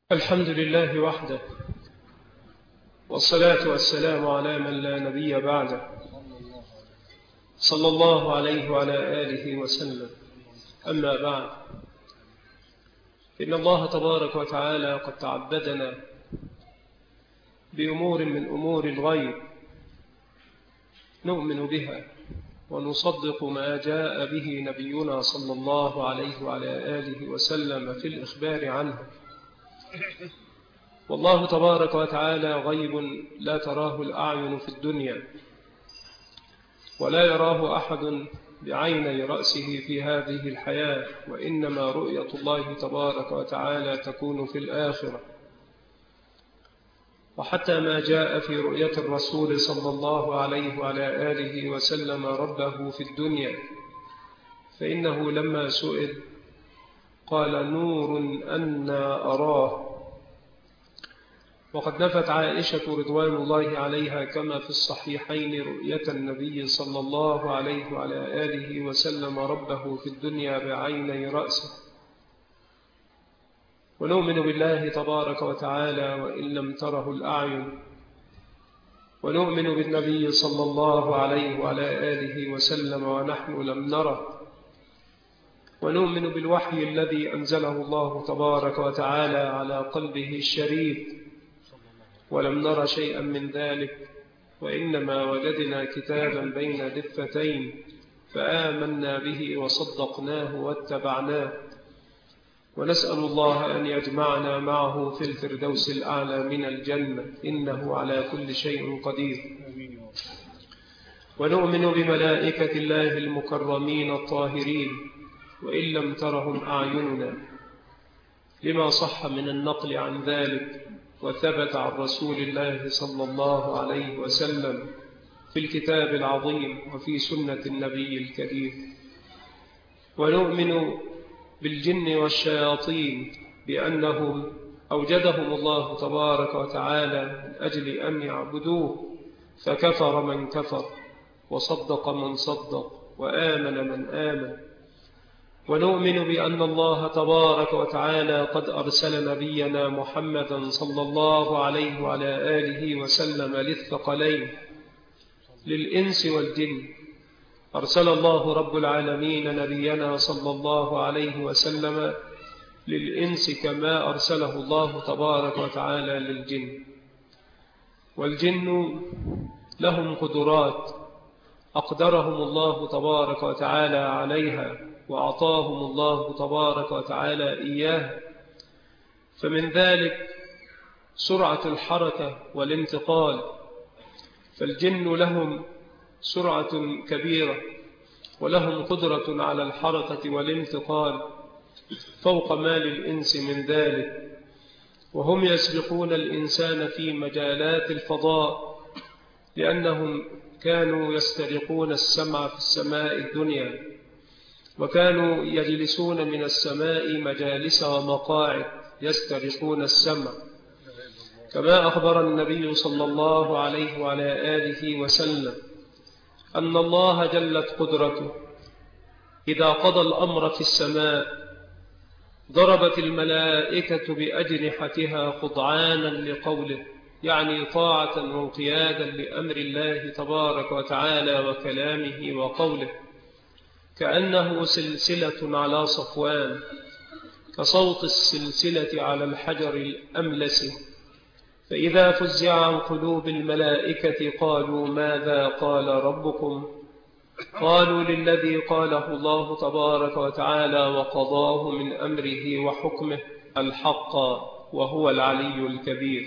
الحمد لله وحده، والصلاة والسلام على من لا نبي بعده، صلى الله عليه وعلى آله وسلم. أما بعد، إن الله تبارك وتعالى قد تعبدنا بأمور من أمور الغيب نؤمن بها ونصدق ما جاء به نبينا صلى الله عليه وعلى آله وسلم في الإخبار عنه. والله تبارك وتعالى غيب لا تراه الأعين في الدنيا، ولا يراه أحد بعيني رأسه في هذه الحياة، وإنما رؤية الله تبارك وتعالى تكون في الآخرة. وحتى ما جاء في رؤية الرسول صلى الله عليه وعلى آله وسلم ربه في الدنيا، فإنه لما سئل قال: نور أنى أراه. وقد نفت عائشة رضوان الله عليها كما في الصحيحين رؤية النبي صلى الله عليه وعلى آله وسلم ربه في الدنيا بعيني رأسه. ونؤمن بالله تبارك وتعالى وإن لم تره الأعين، ونؤمن بالنبي صلى الله عليه وعلى آله وسلم ونحن لم نره، ونؤمن بالوحي الذي أنزله الله تبارك وتعالى على قلبه الشريف ولم نر شيئا من ذلك، وإنما وجدنا كتابا بين دفتين فآمنا به وصدقناه واتبعناه، ونسأل الله أن يجمعنا معه في الفردوس الأعلى من الجنة، إنه على كل شيء قدير. ونؤمن بملائكة الله المكرمين الطاهرين وإن لم ترهم أعيننا، لما صح من النقل عن ذلك وثبت عن رسول الله صلى الله عليه وسلم في الكتاب العظيم وفي سنة النبي الكريم. ونؤمن بالجن والشياطين بأنهم أوجدهم الله تبارك وتعالى من أجل أن يعبدوه، فكفر من كفر وصدق من صدق وآمن من آمن. ونؤمن بأن الله تبارك وتعالى قد أرسل نبينا محمدا صلى الله عليه وعلى آله وسلم للثقلين للإنس والجن. أرسل الله رب العالمين نبينا صلى الله عليه وسلم للإنس كما أرسله الله تبارك وتعالى للجن. والجن لهم قدرات أقدرهم الله تبارك وتعالى عليها وأعطاهم الله تبارك وتعالى إياه، فمن ذلك سرعة الحركة والانتقال، فالجن لهم سرعة كبيرة ولهم قدرة على الحركة والانتقال فوق ما للإنس من ذلك، وهم يسبقون الإنسان في مجالات الفضاء، لأنهم كانوا يسترقون السمع في السماء الدنيا، وكانوا يجلسون من السماء مجالس ومقاعد يسترقون السمع، كما أخبر النبي صلى الله عليه وعلى آله وسلم أن الله جلت قدرته إذا قضى الأمر في السماء ضربت الملائكة بأجنحتها خضعانا لقوله، يعني طاعة وانقيادا لأمر الله تبارك وتعالى وكلامه وقوله، كأنه سلسلة على صفوان، كصوت السلسلة على الحجر الأملس. فإذا فزع عن قلوب الملائكة قالوا: ماذا قال ربكم؟ قالوا: للذي قاله الله تبارك وتعالى وقضاه من أمره وحكمه الحق وهو العلي الكبير.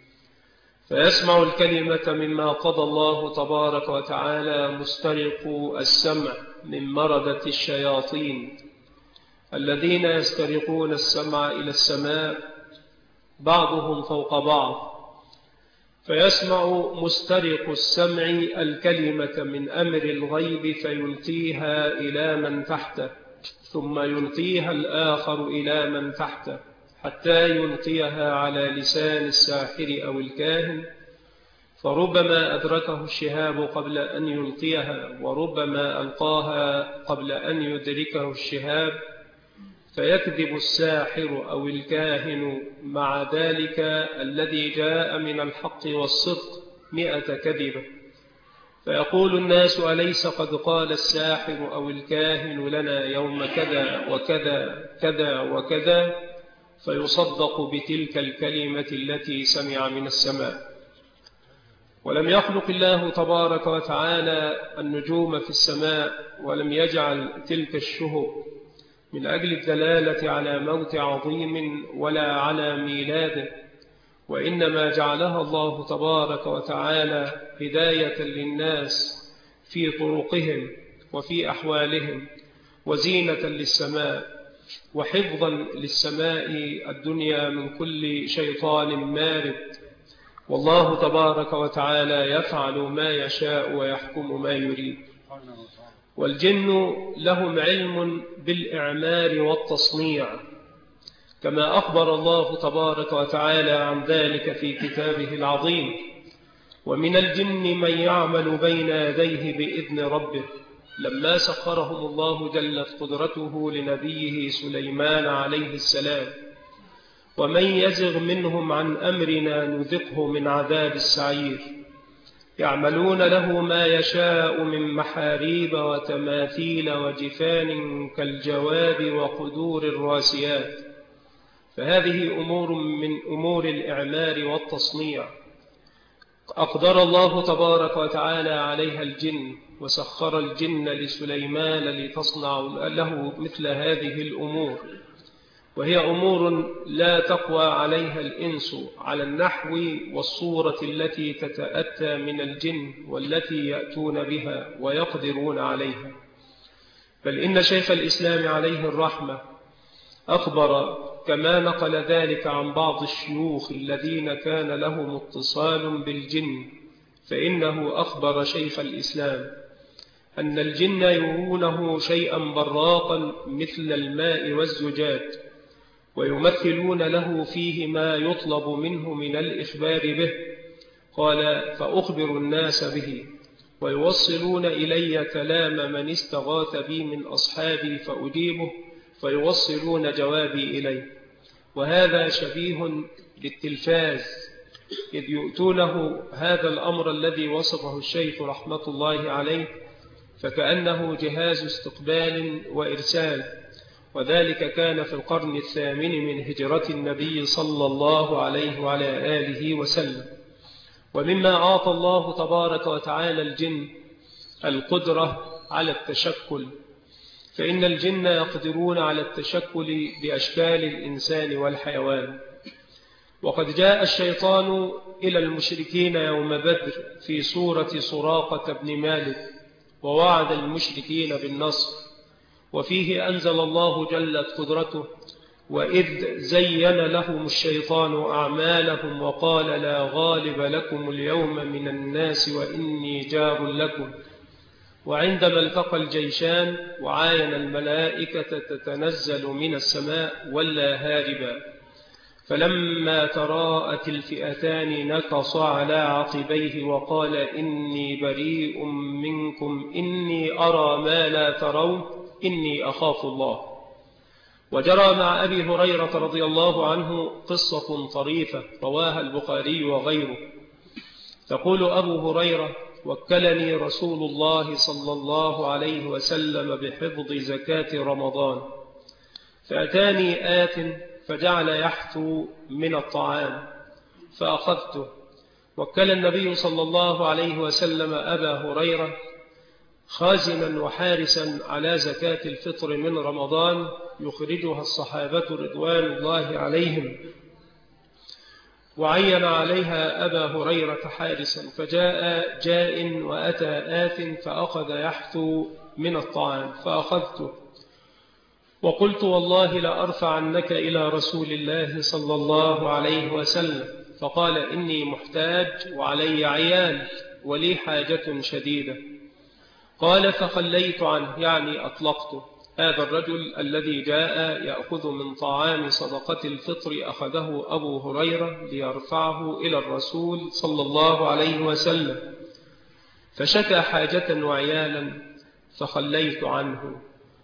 فيسمع الكلمة مما قضى الله تبارك وتعالى مسترق السمع من مردة الشياطين الذين يسترقون السمع إلى السماء بعضهم فوق بعض، فيسمع مسترق السمع الكلمة من أمر الغيب فيلقيها إلى من تحته، ثم يلقيها الآخر إلى من تحته، حتى يلقيها على لسان الساحر أو الكاهن، فربما أدركه الشهاب قبل أن يلقيها، وربما ألقاها قبل أن يدركه الشهاب، فيكذب الساحر أو الكاهن مع ذلك الذي جاء من الحق والصدق 100 كذبة، فيقول الناس: أليس قد قال الساحر أو الكاهن لنا يوم كذا وكذا كذا وكذا؟ فيصدق بتلك الكلمة التي سمع من السماء. ولم يخلق الله تبارك وتعالى النجوم في السماء، ولم يجعل تلك الشهب من أجل الدلالة على موت عظيم ولا على ميلاده، وإنما جعلها الله تبارك وتعالى هداية للناس في طرقهم وفي أحوالهم، وزينة للسماء، وحفظا للسماء الدنيا من كل شيطان مارد. والله تبارك وتعالى يفعل ما يشاء ويحكم ما يريد. والجن لهم علم بالإعمار والتصنيع، كما أخبر الله تبارك وتعالى عن ذلك في كتابه العظيم: ومن الجن من يعمل بين يديه بإذن ربه، لما سخرهم الله جلت قدرته لنبيه سليمان عليه السلام. ومن يزغ منهم عن أمرنا نذقه من عذاب السعير. يعملون له ما يشاء من محاريب وتماثيل وجفان كالجواب وقدور الراسيات. فهذه أمور من أمور الإعمار والتصنيع أقدر الله تبارك وتعالى عليها الجن، وسخر الجن لسليمان لتصنع له مثل هذه الأمور، وهي أمور لا تقوى عليها الإنس على النحو والصورة التي تتأتى من الجن والتي يأتون بها ويقدرون عليها. بل إن شيخ الإسلام عليه الرحمة أخبر كما نقل ذلك عن بعض الشيوخ الذين كان لهم اتصال بالجن، فإنه أخبر شيخ الإسلام أن الجن يرونه شيئا براقا مثل الماء والزجاج، ويمثلون له فيه ما يطلب منه من الإخبار به. قال: فأخبر الناس به، ويوصلون إلي كلام من استغاث بي من أصحابي فأجيبه، فيوصلون جوابي إليه. وهذا شبيه بالتلفاز، إذ يؤتونه هذا الأمر الذي وصفه الشيخ رحمة الله عليه، فكأنه جهاز استقبال وإرسال. وذلك كان في القرن الثامن من هجرة النبي صلى الله عليه وعلى آله وسلم. ومما أعطى الله تبارك وتعالى الجن القدرة على التشكل، فإن الجن يقدرون على التشكل بأشكال الإنسان والحيوان. وقد جاء الشيطان إلى المشركين يوم بدر في صورة سراقة بن مالك، ووعد المشركين بالنصر، وفيه أنزل الله جلت قدرته: وإذ زين لهم الشيطان أعمالهم وقال لا غالب لكم اليوم من الناس وإني جار لكم. وعندما التقى الجيشان وعاين الملائكة تتنزل من السماء ولا هاربا، فلما تراءت الفئتان نكص على عقبيه وقال: إني بريء منكم إني أرى ما لا ترون إني أخاف الله. وجرى مع أبي هريرة رضي الله عنه قصة طريفة رواها البخاري وغيره. تقول أبو هريرة: وكلني رسول الله صلى الله عليه وسلم بحفظ زكاة رمضان، فأتاني آت فجعل يحثو من الطعام فأخذته. وكل النبي صلى الله عليه وسلم أبا هريرة خازنا وحارسا على زكاة الفطر من رمضان يخرجها الصحابة رضوان الله عليهم، وعين عليها أبا هريرة حارسا، فجاء جاء وأتى آت فأخذ يحثو من الطعام فأخذته، وقلت: والله لأرفعنك إلى رسول الله صلى الله عليه وسلم. فقال: إني محتاج وعلي عيال ولي حاجة شديدة. قال: فخليت عنه، يعني أطلقته. هذا الرجل الذي جاء يأخذ من طعام صدقة الفطر أخذه أبو هريرة ليرفعه إلى الرسول صلى الله عليه وسلم، فشكى حاجة وعيالا فخليت عنه.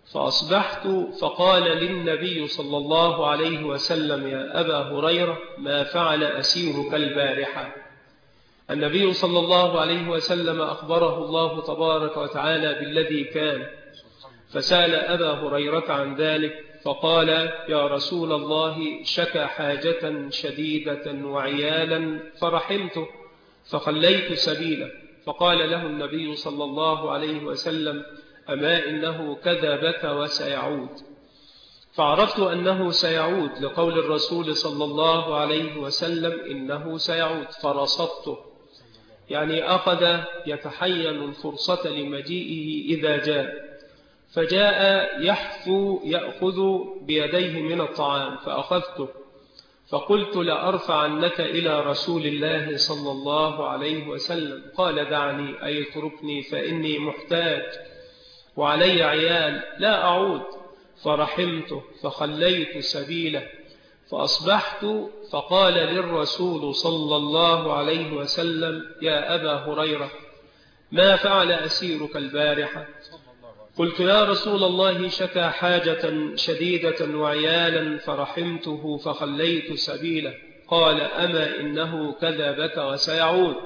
فأصبحت فقال للنبي صلى الله عليه وسلم: يا أبا هريرة، ما فعل أسيرك البارحة؟ النبي صلى الله عليه وسلم أخبره الله تبارك وتعالى بالذي كان، فسأل أبا هريرة عن ذلك فقال: يا رسول الله، شكى حاجة شديدة وعيالا فرحمته فخليت سبيله. فقال له النبي صلى الله عليه وسلم: أما إنه كذبك وسيعود. فعرفت أنه سيعود لقول الرسول صلى الله عليه وسلم: إنه سيعود، فرصدته، يعني أخذ يتحين الفرصة لمجيئه إذا جاء، فجاء يحفو يأخذ بيديه من الطعام، فأخذته فقلت: لأرفعنك إلى رسول الله صلى الله عليه وسلم. قال: دعني، أي اتركني، فإني محتاج وعلي عيال، لا أعود. فرحمته فخليت سبيله. فأصبحت فقال للرسول صلى الله عليه وسلم: يا أبا هريرة، ما فعل أسيرك البارحة؟ قلت: يا رسول الله، شكى حاجة شديدة وعيالا فرحمته فخليت سبيله. قال: أما إنه كذبك وسيعود.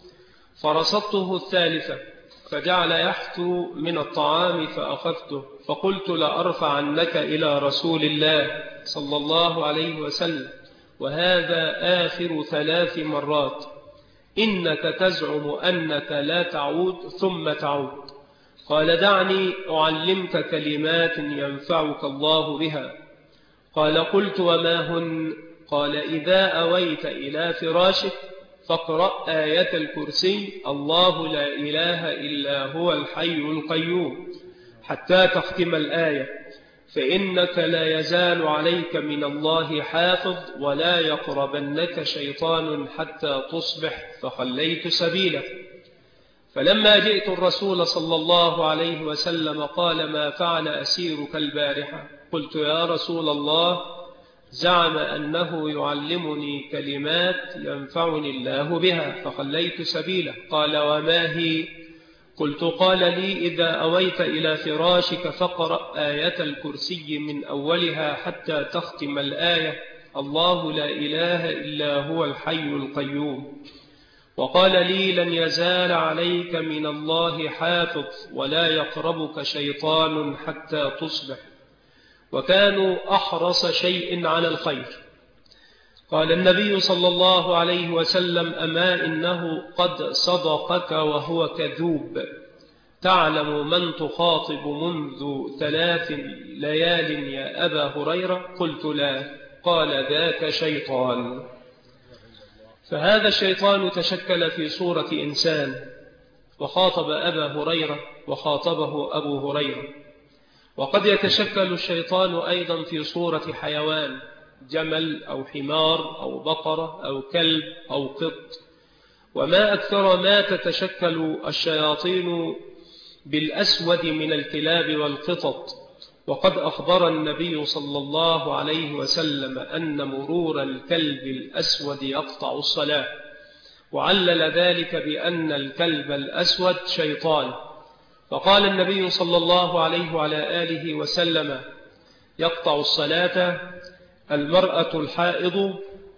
فرصدته الثالثة، فجعل يحثو من الطعام فأخذته، فقلت: لأرفعنك إلى رسول الله صلى الله عليه وسلم، وهذا آخر 3 مرات، إنك تزعم أنك لا تعود ثم تعود. قال: دعني أعلمك كلمات ينفعك الله بها. قال: قلت: وما هن؟ قال: إذا أويت إلى فراشك فاقرأ آية الكرسي: الله لا إله إلا هو الحي القيوم، حتى تختم الآية، فإنك لا يزال عليك من الله حافظ، ولا يقربنك شيطان حتى تصبح. فخليت سبيله. فلما جئت الرسول صلى الله عليه وسلم قال: ما فعل أسيرك البارحة؟ قلت: يا رسول الله، زعم أنه يعلمني كلمات ينفعني الله بها، فخليت سبيله. قال: وما هي؟ قلت: قال لي: إذا أويت إلى فراشك فاقرأ آية الكرسي من أولها حتى تختم الآية: الله لا إله إلا هو الحي القيوم. وقال لي: لن يزال عليك من الله حافظ، ولا يقربك شيطان حتى تصبح. وكانوا أحرص شيء على الخير. قال النبي صلى الله عليه وسلم: أما إنه قد صدقك وهو كذوب. تعلم من تخاطب منذ 3 ليال يا أبا هريرة؟ قلت: لا. قال: ذاك شيطان. فهذا الشيطان تشكل في صورة إنسان، وخاطب أبا هريرة وخاطبه أبو هريرة. وقد يتشكل الشيطان أيضا في صورة حيوان، جمل أو حمار أو بقرة أو كلب أو قط. وما أكثر ما تتشكل الشياطين بالأسود من الكلاب والقطط. وقد أخبر النبي صلى الله عليه وسلم أن مرور الكلب الأسود يقطع الصلاة، وعلل ذلك بأن الكلب الأسود شيطان. فقال النبي صلى الله عليه وعلى آله وسلم: يقطع الصلاة المرأة الحائض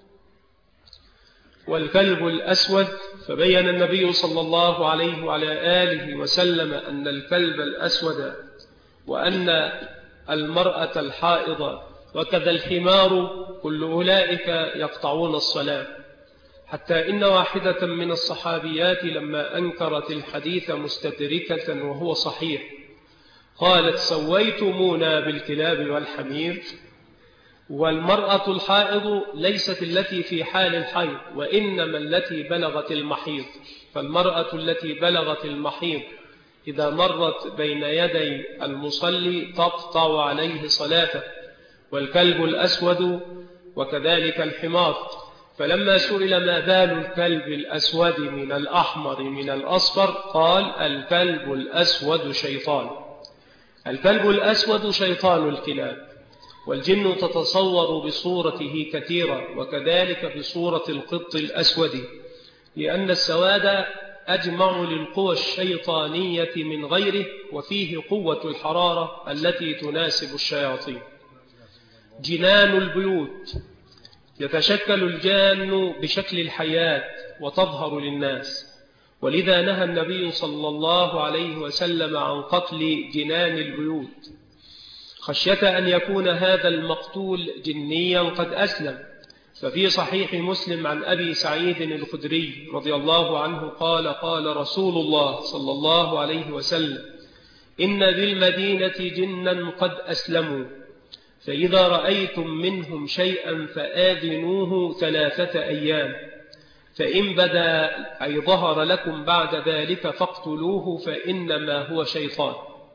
والكلب الأسود. فبين النبي صلى الله عليه وعلى آله وسلم أن الكلب الأسود وأن المرأة الحائض وكذا الحمار كل أولئك يقطعون الصلاة. حتى إن واحدة من الصحابيات لما أنكرت الحديث مستدركة وهو صحيح قالت: سويتمونا بالكلاب والحمير. والمرأة الحائض ليست التي في حال الحيض، وإنما التي بلغت المحيض. فالمرأة التي بلغت المحيض إذا مرت بين يدي المصلي تقطع عليه صلاته، والكلب الأسود وكذلك الحمار. فلما سئل: ما بال الكلب الأسود من الأحمر من الأصفر؟ قال: الكلب الأسود شيطان. الكلب الأسود شيطان الكلاب، والجن تتصور بصورته كثيرا، وكذلك بصورة القط الأسود، لأن السواد أجمع للقوى الشيطانية من غيره، وفيه قوة الحرارة التي تناسب الشياطين. جنان البيوت: يتشكل الجان بشكل الحياة وتظهر للناس، ولذا نهى النبي صلى الله عليه وسلم عن قتل جنان البيوت خشية أن يكون هذا المقتول جنيا قد أسلم. ففي صحيح مسلم عن أبي سعيد الخدري رضي الله عنه قال: قال رسول الله صلى الله عليه وسلم: إن بالمدينة جنا قد أسلموا، فإذا رأيتم منهم شيئا فآذنوه 3 أيام، فإن بدا أي ظهر لكم بعد ذلك فاقتلوه، فإنما هو شيطان.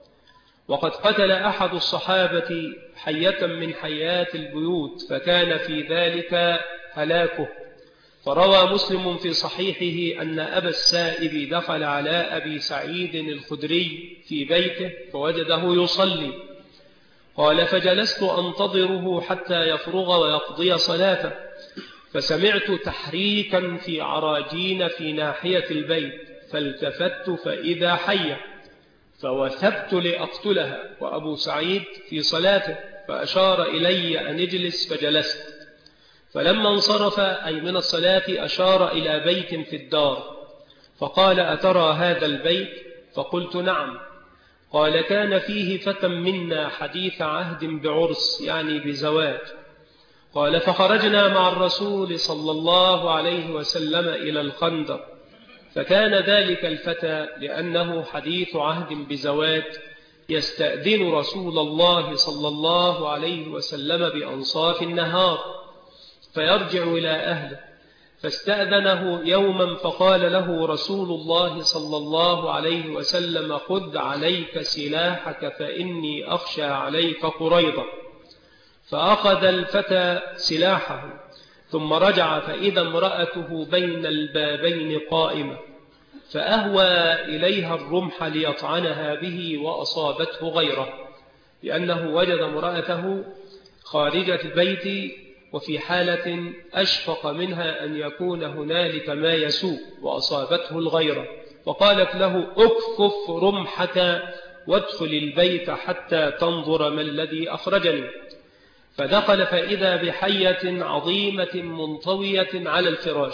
وقد قتل أحد الصحابة حية من حيات البيوت فكان في ذلك هلاكه. فروى مسلم في صحيحه أن أبا السائب دخل على أبي سعيد الخدري في بيته فوجده يصلي، قال: فجلست أنتظره حتى يفرغ ويقضي صلاته، فسمعت تحريكا في عراجين في ناحية البيت، فالتفت فإذا حية، فوثبت لأقتلها وأبو سعيد في صلاته، فأشار إلي أن اجلس فجلست. فلما انصرف أي من الصلاة أشار إلى بيت في الدار فقال: أترى هذا البيت؟ فقلت: نعم. قال: كان فيه فتى منا حديث عهد بعرس، يعني بزواج. قال: فخرجنا مع الرسول صلى الله عليه وسلم إلى الخندق، فكان ذلك الفتى لأنه حديث عهد بزواج يستأذن رسول الله صلى الله عليه وسلم بأنصاف النهار فيرجع إلى أهله، فاستأذنه يوما فقال له رسول الله صلى الله عليه وسلم: خذ عليك سلاحك فإني أخشى عليك قريضة. فأخذ الفتى سلاحه ثم رجع فإذا امرأته بين البابين قائمة، فأهوى إليها الرمح ليطعنها به وأصابته غيره، لأنه وجد امرأته خارجة البيت وفي حالة أشفق منها أن يكون هنالك ما يسوء، وأصابته الغيرة، فقالت له: أكفف رمحك وادخل البيت حتى تنظر ما الذي أخرجني. فدخل فإذا بحية عظيمة منطوية على الفراش،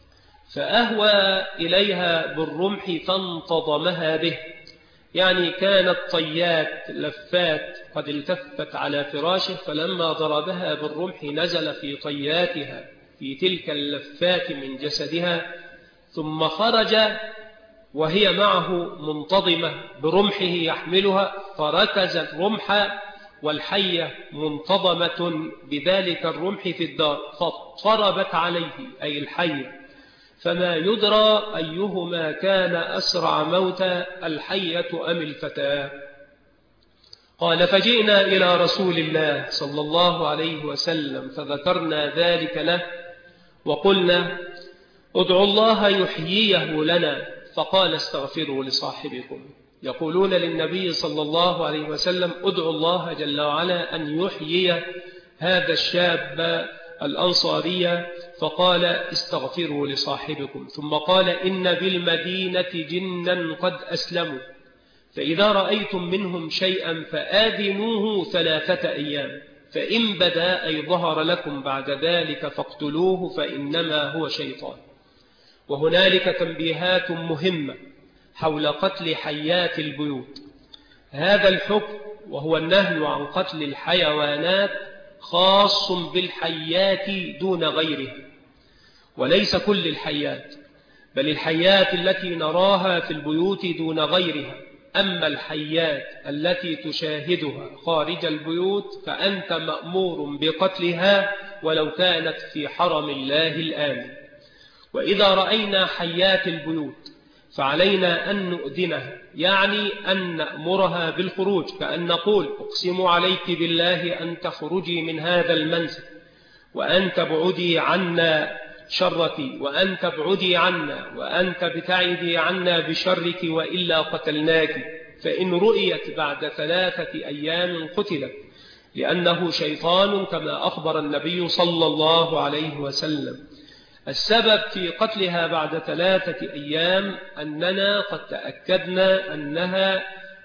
فأهوى إليها بالرمح فانتضمها به، يعني كانت طيات لفات قد التفت على فراشه، فلما ضربها بالرمح نزل في طياتها في تلك اللفات من جسدها، ثم خرج وهي معه منتظمة برمحه يحملها، فركز الرمح والحية منتظمة بذلك الرمح في الدار، فاضطربت عليه أي الحية، فما يدرى أيهما كان أسرع موتا، الحية أم الفتاة. قال: فجئنا إلى رسول الله صلى الله عليه وسلم فذكرنا ذلك له، وقلنا: ادعوا الله يحييه لنا. فقال: استغفروا لصاحبكم. يقولون للنبي صلى الله عليه وسلم: ادعوا الله جل وعلا أن يحيي هذا الشاب الأنصاري، فقال: استغفروا لصاحبكم. ثم قال: إن بالمدينة جنا قد أسلموا، فإذا رأيتم منهم شيئا فآذنوه 3 أيام، فإن بدا أي ظهر لكم بعد ذلك فاقتلوه، فإنما هو شيطان. وهنالك تنبيهات مهمة حول قتل حيات البيوت. هذا الحكم وهو النهي عن قتل الحيوانات خاص بالحيات دون غيرها، وليس كل الحيات، بل الحيات التي نراها في البيوت دون غيرها. أما الحيات التي تشاهدها خارج البيوت فأنت مأمور بقتلها ولو كانت في حرم الله الآمن. وإذا رأينا حيات البيوت فعلينا أن نؤذنها، يعني أن نأمرها بالخروج، كأن نقول: أقسم عليك بالله أن تخرجي من هذا المنزل، وأن تبعدي عنا شرك، وأن تبعدي عنا، وأن تبتعدي عنا بشرك، وإلا قتلناك. فإن رؤيت بعد 3 أيام قتلت، لأنه شيطان كما أخبر النبي صلى الله عليه وسلم. السبب في قتلها بعد 3 أيام أننا قد تأكدنا أنها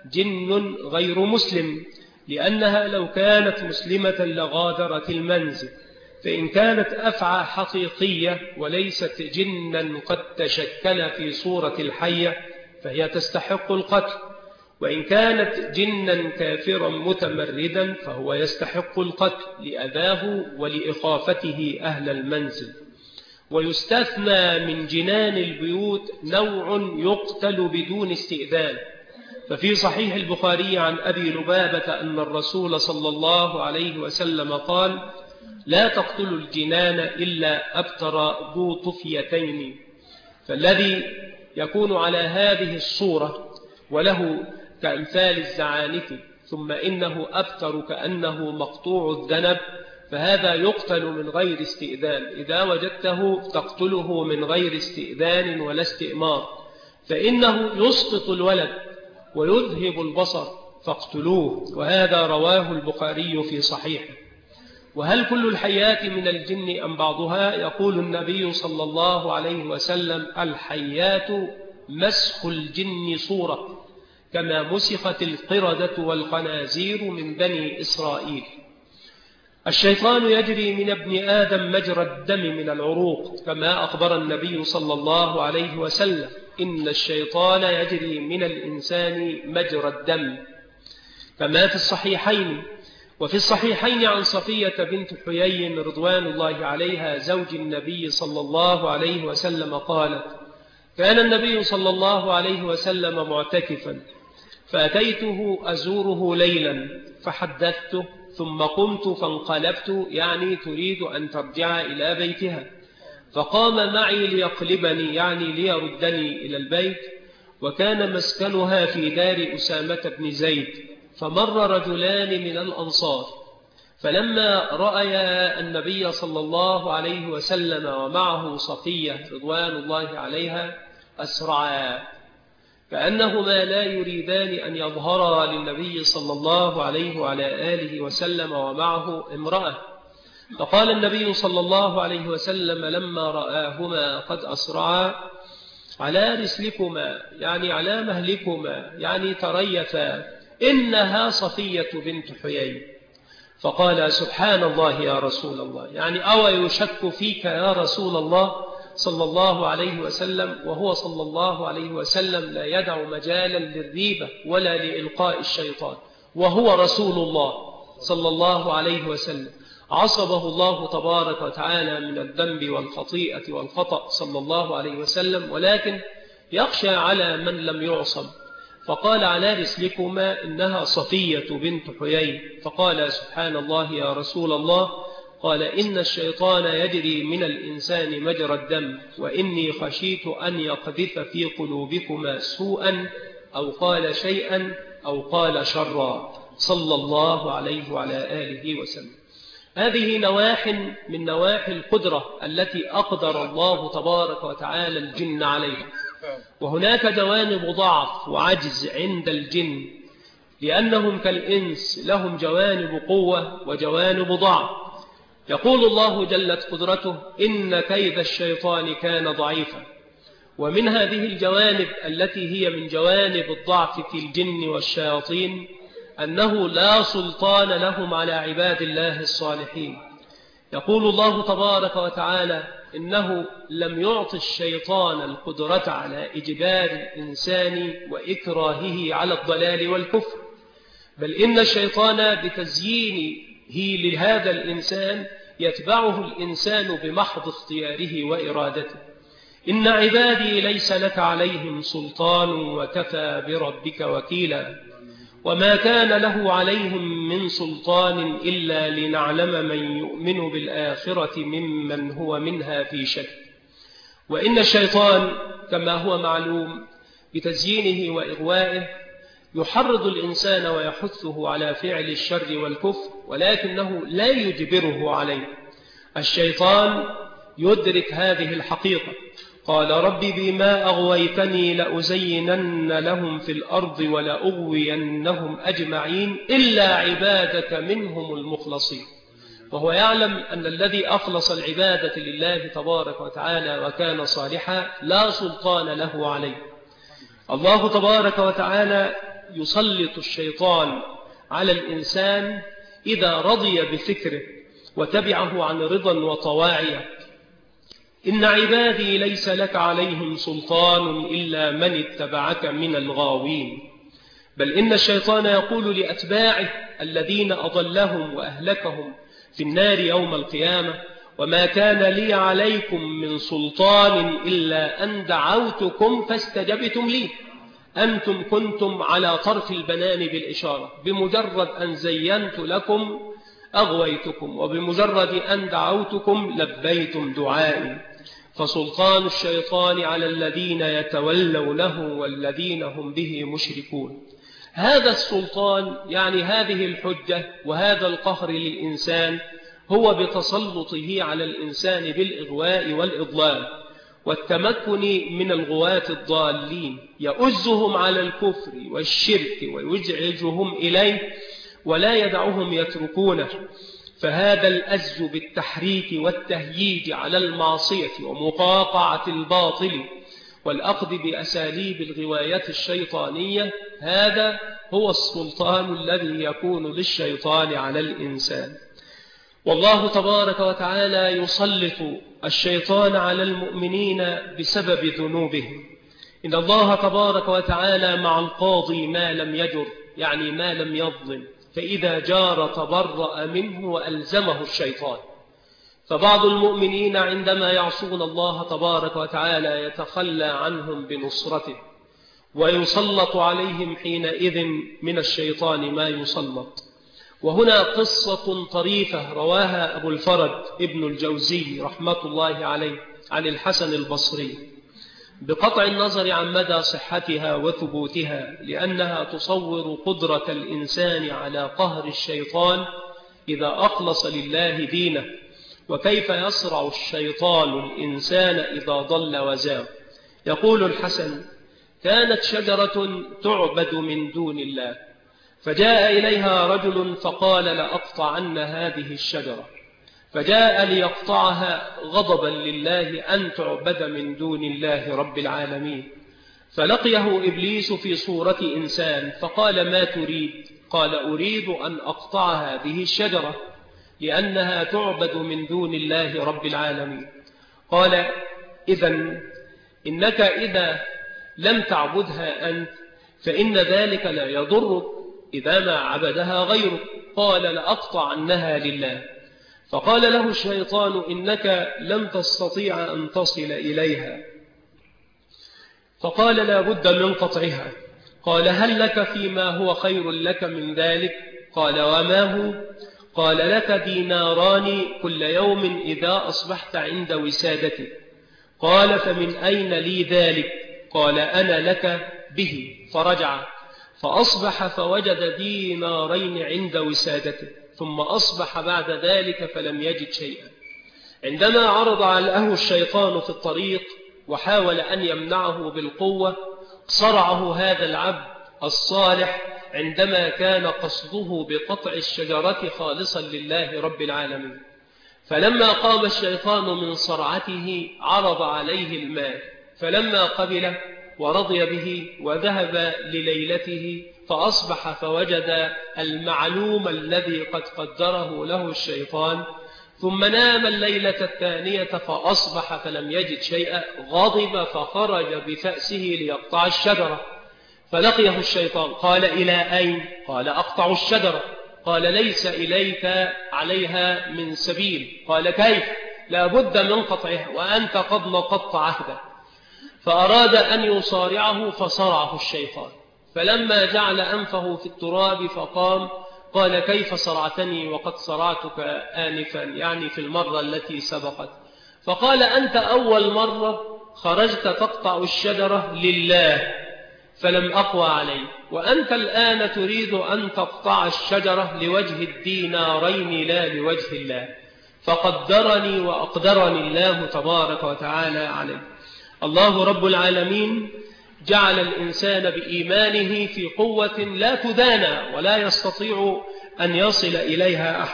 جن غير مسلم، لأنها لو كانت مسلمة لغادرت المنزل، فإن كانت أفعى حقيقية وليست جنا قد تشكل في صورة الحية فهي تستحق القتل، وإن كانت جنا كافرا متمردا فهو يستحق القتل لأذاه ولإخافته أهل المنزل. ويستثنى من جنان البيوت نوع يقتل بدون استئذان، ففي صحيح البخاري عن أبي لبابة أن الرسول صلى الله عليه وسلم قال: لا تقتلوا الجنان إلا أبتر ذو طفيتين. فالذي يكون على هذه الصورة وله كأمثال الزعانف ثم إنه أبتر كأنه مقطوع الذنب فهذا يقتل من غير استئذان. إذا وجدته تقتله من غير استئذان ولا استئمار، فإنه يسقط الولد ويذهب البصر فاقتلوه، وهذا رواه البخاري في صحيحه. وهل كل الحيات من الجن أم بعضها؟ يقول النبي صلى الله عليه وسلم: الحيات مسخ الجن صورة، كما مسخت القردة والخنازير من بني إسرائيل. الشيطان يجري من ابن آدم مجرى الدم من العروق، كما أخبر النبي صلى الله عليه وسلم: إن الشيطان يجري من الإنسان مجرى الدم، كما في الصحيحين. وفي الصحيحين عن صفية بنت حيي رضوان الله عليها زوج النبي صلى الله عليه وسلم قالت: كان النبي صلى الله عليه وسلم معتكفا، فأتيته أزوره ليلا فحدثته، ثم قمت فانقلبت، يعني تريد أن ترجع إلى بيتها، فقام معي ليقلبني، يعني ليردني إلى البيت، وكان مسكنها في دار أسامة بن زيد. فمر رجلان من الأنصار، فلما رأيا النبي صلى الله عليه وسلم ومعه صفية رضوان الله عليها أسرعا، كأنهما لا يريدان أن يظهرا للنبي صلى الله عليه وعلى آله وسلم ومعه امرأة. فقال النبي صلى الله عليه وسلم لما رآهما قد أسرعا: على رسلكما، يعني على مهلكما، يعني تريثا، إنها صفية بنت حيي. فقال: سبحان الله يا رسول الله، يعني أو يشك فيك يا رسول الله صلى الله عليه وسلم، وهو صلى الله عليه وسلم لا يدع مجالا للريبة ولا لإلقاء الشيطان، وهو رسول الله صلى الله عليه وسلم عصبه الله تبارك وتعالى من الذنب والخطيئة والخطأ صلى الله عليه وسلم، ولكن يخشى على من لم يعصم. فقال: على رسلكما، إنها صفية بنت حيي. فقال: سبحان الله يا رسول الله. قال: إن الشيطان يجري من الإنسان مجرى الدم، وإني خشيت أن يقذف في قلوبكما سوءا، أو قال شيئا، أو قال شرا، صلى الله عليه وعلى آله وسلم. هذه نواح من نواحي القدرة التي أقدر الله تبارك وتعالى الجن عليها. وهناك جوانب ضعف وعجز عند الجن، لأنهم كالإنس لهم جوانب قوة وجوانب ضعف. يقول الله جلت قدرته: إن كيد الشيطان كان ضعيفا. ومن هذه الجوانب التي هي من جوانب الضعف في الجن والشياطين أنه لا سلطان لهم على عباد الله الصالحين. يقول الله تبارك وتعالى: إنه لم يعط الشيطان القدرة على إجبار الإنسان وإكراهه على الضلال والكفر، بل إن الشيطان بتزيينه لهذا الإنسان يتبعه الإنسان بمحض اختياره وإرادته. إن عبادي ليس لك عليهم سلطان وكفى بربك وكيلا. وما كان له عليهم من سلطان إلا لنعلم من يؤمن بالآخرة ممن هو منها في شك. وإن الشيطان كما هو معلوم بتزيينه وإغوائه يحرض الإنسان ويحثه على فعل الشر والكفر، ولكنه لا يجبره عليه. الشيطان يدرك هذه الحقيقة. قال: رب بما أغويتني لأزينن لهم في الأرض ولأغوينهم أجمعين إلا عبادك منهم المخلصين. وهو يعلم أن الذي أخلص العبادة لله تبارك وتعالى وكان صالحا لا سلطان له عليه. الله تبارك وتعالى يسلط الشيطان على الإنسان إذا رضي بفكره وتبعه عن رضا وطواعية. إن عبادي ليس لك عليهم سلطان إلا من اتبعك من الغاوين. بل إن الشيطان يقول لأتباعه الذين أضلهم وأهلكهم في النار يوم القيامة: وما كان لي عليكم من سلطان إلا أن دعوتكم فاستجبتم لي. أنتم كنتم على طرف البنان بالإشارة، بمجرد أن زينت لكم أغويتكم، وبمجرد أن دعوتكم لبيتم دعائي. فسلطان الشيطان على الذين يتولونه والذين هم به مشركون. هذا السلطان يعني هذه الحجة وهذا القهر للإنسان هو بتسلطه على الإنسان بالإغواء والإضلال والتمكن من الغواة الضالين، يؤزهم على الكفر والشرك ويزعجهم إليه ولا يدعهم يتركونه. فهذا الأز بالتحريك والتهييج على المعصية ومقاطعة الباطل والأخذ بأساليب الغواية الشيطانية، هذا هو السلطان الذي يكون للشيطان على الإنسان. والله تبارك وتعالى يسلط الشيطان على المؤمنين بسبب ذنوبهم. إن الله تبارك وتعالى مع القاضي ما لم يجر، يعني ما لم يظلم، فإذا جار تبرأ منه وألزمه الشيطان. فبعض المؤمنين عندما يعصون الله تبارك وتعالى يتخلى عنهم بنصرته، ويسلط عليهم حينئذ من الشيطان ما يسلط. وهنا قصة طريفة رواها أبو الفرج ابن الجوزي رحمة الله عليه عن الحسن البصري، بقطع النظر عن مدى صحتها وثبوتها، لأنها تصور قدرة الإنسان على قهر الشيطان إذا أخلص لله دينه، وكيف يصرع الشيطان الإنسان إذا ضل وزاغ. يقول الحسن: كانت شجرة تعبد من دون الله، فجاء إليها رجل فقال: لأقطعن هذه الشجرة. فجاء ليقطعها غضبا لله أن تعبد من دون الله رب العالمين. فلقيه إبليس في صورة إنسان فقال: ما تريد؟ قال: أريد أن أقطع هذه الشجرة لأنها تعبد من دون الله رب العالمين. قال: إذن إنك إذا لم تعبدها أنت فإن ذلك لا يضرك إذا ما عبدها غيرك. قال: لأقطعنها لله. فقال له الشيطان: إنك لن تستطيع أن تصل إليها. فقال: لا بد من قطعها. قال: هل لك فيما هو خير لك من ذلك؟ قال: وما هو؟ قال: لك ديناران كل يوم إذا أصبحت عند وسادتك. قال: فمن أين لي ذلك؟ قال: أنا لك به. فرجع فأصبح فوجد دينارين عند وسادته، ثم أصبح بعد ذلك فلم يجد شيئا. عندما عرض عليه الشيطان في الطريق وحاول أن يمنعه بالقوة، صرعه هذا العبد الصالح عندما كان قصده بقطع الشجرة خالصا لله رب العالمين. فلما قام الشيطان من صرعته عرض عليه المال، فلما قبله ورضي به وذهب لليلته، فأصبح فوجد المعلوم الذي قد قدره له الشيطان. ثم نام الليلة الثانية فأصبح فلم يجد شيئا، غضب فخرج بفأسه ليقطع الشجرة. فلقيه الشيطان قال: إلى أين؟ قال: أقطع الشجرة. قال: ليس إليك عليها من سبيل. قال: كيف؟ لا بد من قطعها وأنت قد نقضت عهدك. فأراد أن يصارعه فصرعه الشيطان، فلما جعل أنفه في التراب فقام قال: كيف صرعتني وقد صرعتك آنفا، يعني في المرة التي سبقت؟ فقال: أنت أول مرة خرجت تقطع الشجرة لله فلم أقوى عليك، وأنت الآن تريد أن تقطع الشجرة لوجه الدينارين لا لوجه الله. فقدرني وأقدرني الله تبارك وتعالى عليه. الله رب العالمين جعل الإنسان بإيمانه في قوة لا تدانى ولا يستطيع أن يصل إليها أحد،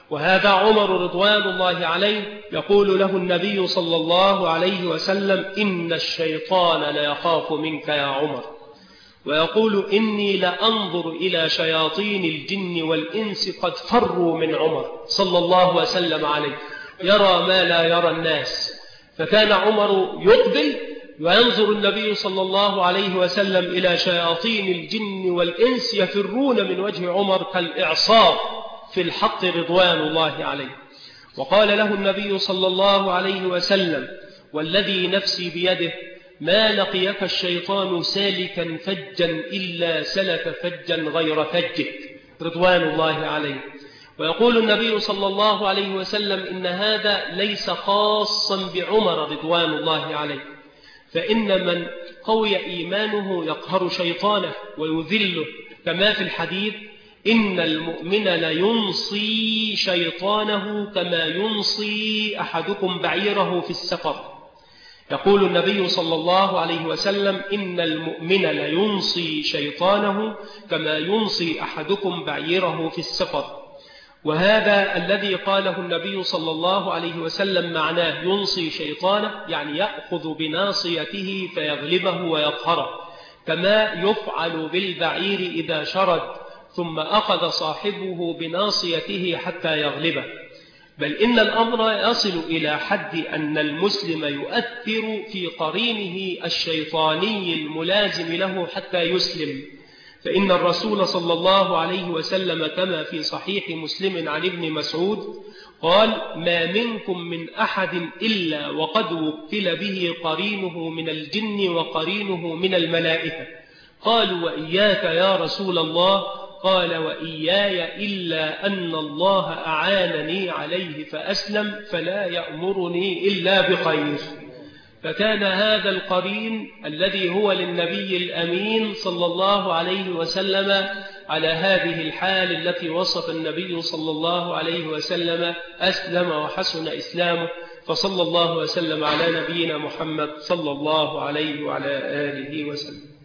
وهذا عمر رضوان الله عليه يقول له النبي صلى الله عليه وسلم: إن الشيطان ليخاف منك يا عمر. ويقول: إني لأنظر إلى شياطين الجن والإنس قد فروا من عمر صلى الله وسلم عليه، يرى ما لا يرى الناس. فكان عمر يقبل وينظر النبي صلى الله عليه وسلم إلى شياطين الجن والإنس يفرون من وجه عمر كالإعصار في الحق رضوان الله عليه. وقال له النبي صلى الله عليه وسلم: والذي نفسي بيده ما لقيك الشيطان سالكا فجا إلا سلك فجا غير فجك رضوان الله عليه. ويقول النبي صلى الله عليه وسلم: إن هذا ليس خاصا بعمر رضوان الله عليه، فإن من قوي إيمانه يقهر شيطانه ويذله، كما في الحديث: إن المؤمن لينصي شيطانه كما ينصي أحدكم بعيره في السفر. يقول النبي صلى الله عليه وسلم: إن المؤمن لينصي شيطانه كما ينصي أحدكم بعيره في السفر. وهذا الذي قاله النبي صلى الله عليه وسلم معناه ينصي شيطانه، يعني يأخذ بناصيته فيغلبه ويقهره، كما يفعل بالبعير إذا شرد ثم أخذ صاحبه بناصيته حتى يغلبه. بل إن الأمر يصل إلى حد أن المسلم يؤثر في قرينه الشيطاني الملازم له حتى يسلم. فإن الرسول صلى الله عليه وسلم كما في صحيح مسلم عن ابن مسعود قال: ما منكم من أحد إلا وقد وكل به قرينه من الجن وقرينه من الملائكة. قالوا: وإياك يا رسول الله؟ قال: وإياي، إلا أن الله أعانني عليه فأسلم، فلا يأمرني إلا بخير. فكان هذا القرين الذي هو للنبي الأمين صلى الله عليه وسلم على هذه الحال التي وصف النبي صلى الله عليه وسلم أسلم وحسن إسلامه. فصلى الله وسلم على نبينا محمد صلى الله عليه وعلى آله وسلم.